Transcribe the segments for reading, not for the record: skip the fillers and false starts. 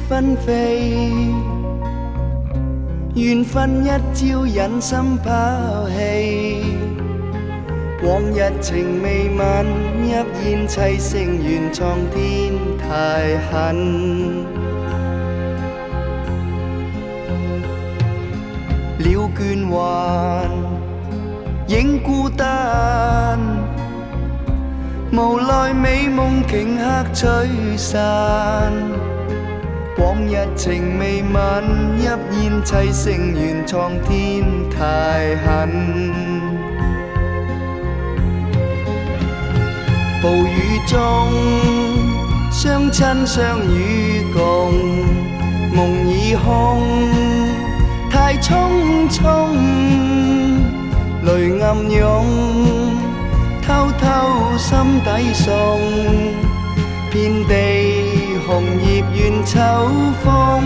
纷飛，緣分一朝忍心拋棄。往日情未泯，泣煙凄聲原創天太狠。了倦還影孤單，無奈美夢頃刻吹散。往日情未泯，泣煙凄聲原創天太狠。暴雨中相親相與共，夢已空，太匆匆，淚暗湧，偷偷心底送，遍地紅葉怨秋風，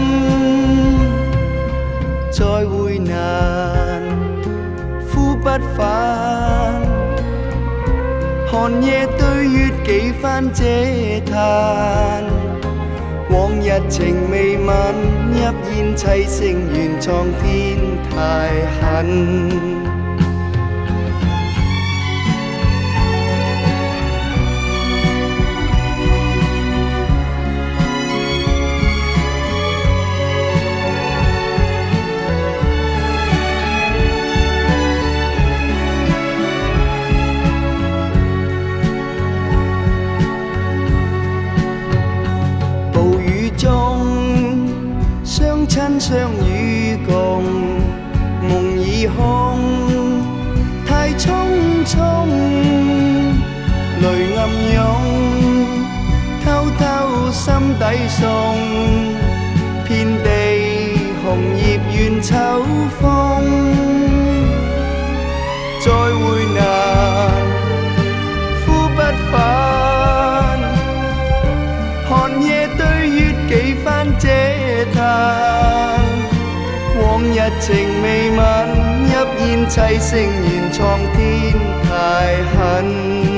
再會難，呼不返。寒夜對月幾番嗟嘆，往日情未泯，泣煙凄聲原創天太狠。相親相與共，夢已空，太匆匆，淚暗湧，偷偷心底送，遍地紅葉怨秋風，再會難，呼不返。寒夜對月幾番嗟嘆，往日情未泯，泣煙凄聲原創天太狠。